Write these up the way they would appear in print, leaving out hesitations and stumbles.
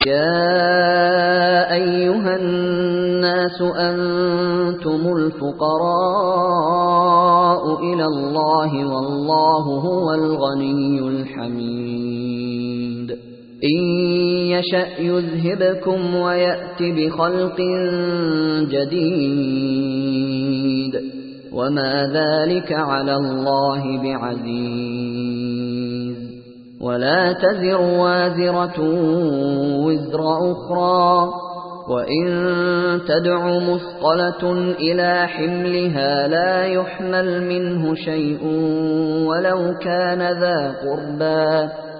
يا أيها الناس أنتم الفقراء إلى الله والله هو الغني الحميد إن يشأ يذهبكم ويأت بخلق جديد وما ذلك على الله بعزيز ولا تزر وازرة وزر أخرى وإن تدع مثقلة إلى حملها لا يحمل منه شيء ولو كان ذا قربى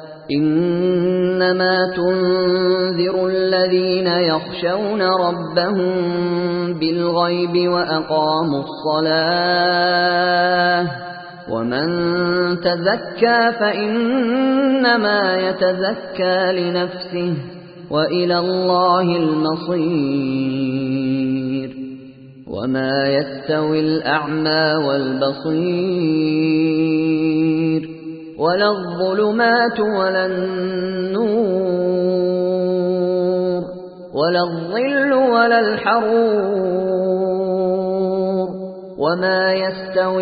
إنما تنذر الذين يخشون ربهم بالغيب وأقاموا الصلاة ومن تزكى فإنما يتزكى لنفسه وإلى الله المصير وما يستوي الأعمى والبصير ولا الظلمات ولا النور ولا الظل ولا الحرور وما يستوي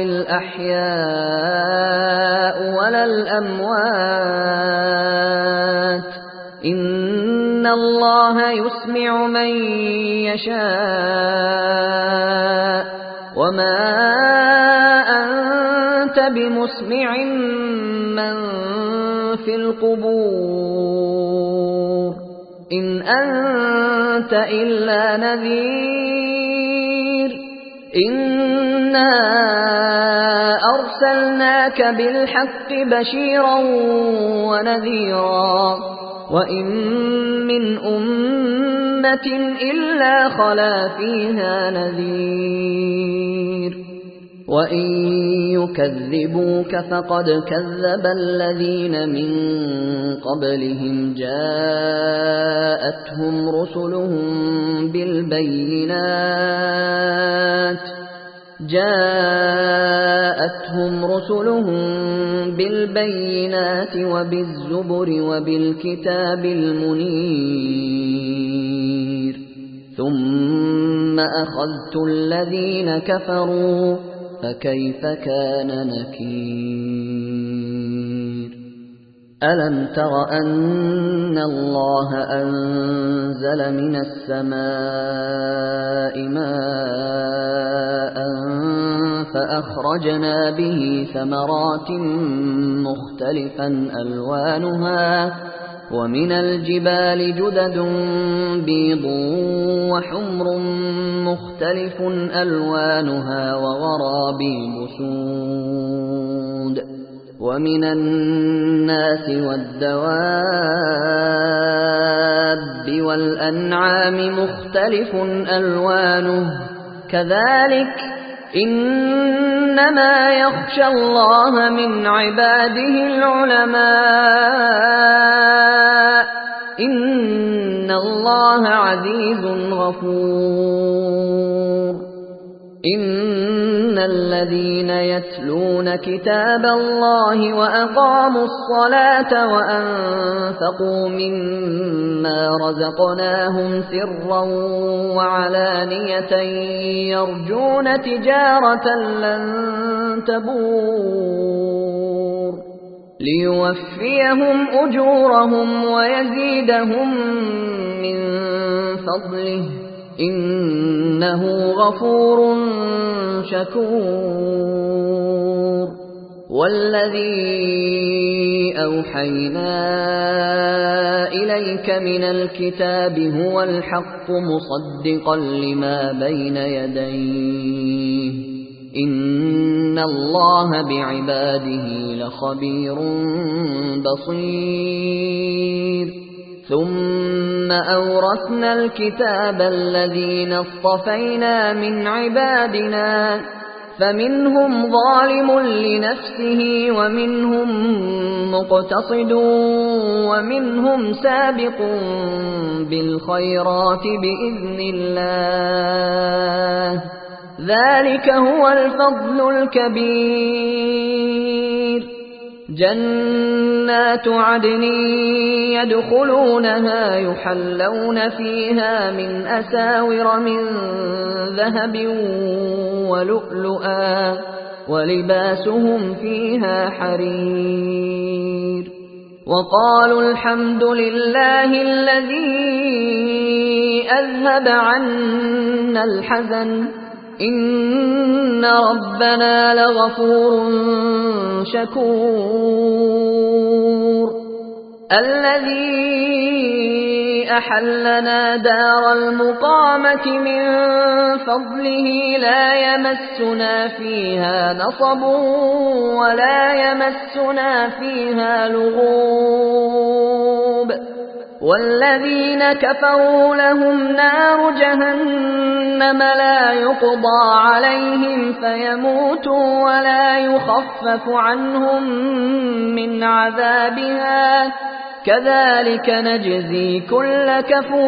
الأحياء ولا الأموات إن الله يسمع من يشاء وما أنت بمسمع من في القبور إن أنت إلا نذير إنا أرسلناك بالحق بشيرا ونذيرا وإن من أمة إلا خلا فيها نذير وإن يكذبوك فقد كذب الذين من قبلهم جاءتهم رسلهم بالبينات وبالزبر وبالكتاب المنير ثم أخذت الذين كفروا فكيف كان نكير ألم تر أن الله أنزل من السماء ماء فأخرجنا به ثمرات مختلفا ألوانها ومن الجبال جدد بيض وحمر مختلف ألوانها وغرابيب سود ومن الناس والدواب والأنعام مختلف ألوانه كذلك إنما يخشى الله من عباده العلماء إن الله عزيز غفور إن الذين يتلون كتاب الله وأقاموا الصلاة وأنفقوا مما رزقناهم سرا وعلانية يرجون تجارة لن تبور ليوفيهم أجورهم ويزيدهم من فضله إنه غفور شكور والذي أوحينا إليك من الكتاب هو الحق مصدقا لما بين يديه إن الله بعباده لخبير بصير ثم أورثنا الكتاب الذين اصطفينا من عبادنا فمنهم ظالم لنفسه ومنهم مقتصد ومنهم سابق بالخيرات بإذن الله ذلك هو الفضل الكبير جنات عدن يدخلونها يحلون فيها من أساور من ذهب ولؤلؤا ولباسهم فيها حرير وقالوا الحمد لله الذي أذهب عنا الحزن إن ربنا لغفور شكور الذي أحلنا دار المقامة من فضله لا يمسنا فيها نصب ولا يمسنا فيها لغوب والذين كفروا لهم نار جهنم لا يقضى عليهم فيموتوا ولا يخفف عنهم من عذابها كذلك نجزي كل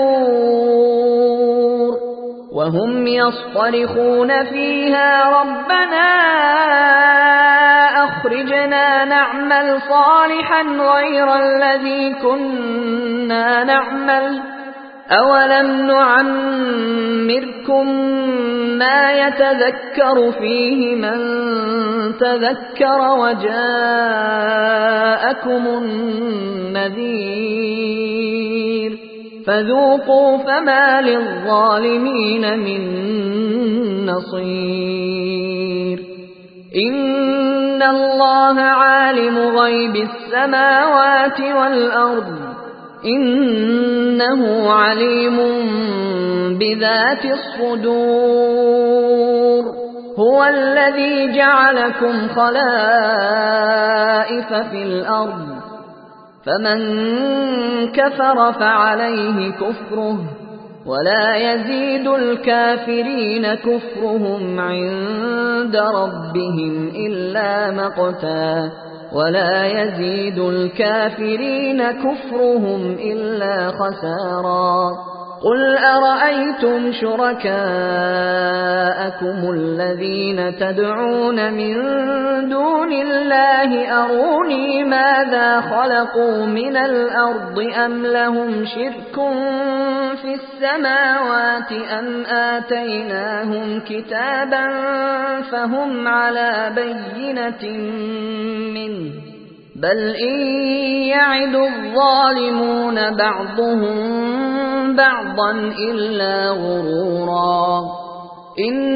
كفور وهم يصطرخون فيها ربنا أخرجنا نعمل صالحا غير الذي كنا نعمل أولم نعمركم ما يتذكر فيه من تذكر وجاءكم النذير فذوقوا فما للظالمين من نصير إن الله عالم غيب السماوات والأرض إنه عليم بذات الصدور هو الذي جعلكم خلائف في الأرض فمن كفر فعليه كفره ولا يزيد الكافرين كفرهم عند ربهم إلا مقتا ولا يزيد الكافرين كفرهم إلا خسارا قل أرأيتم شركاءكم الذين تدعون من دون الله أروني ماذا خلقوا من الأرض أم لهم شرك في السماوات أم آتيناهم كتابا فهم على بينة منه بل إن يعد الظالمون بعضهم بعضا إلا غرورا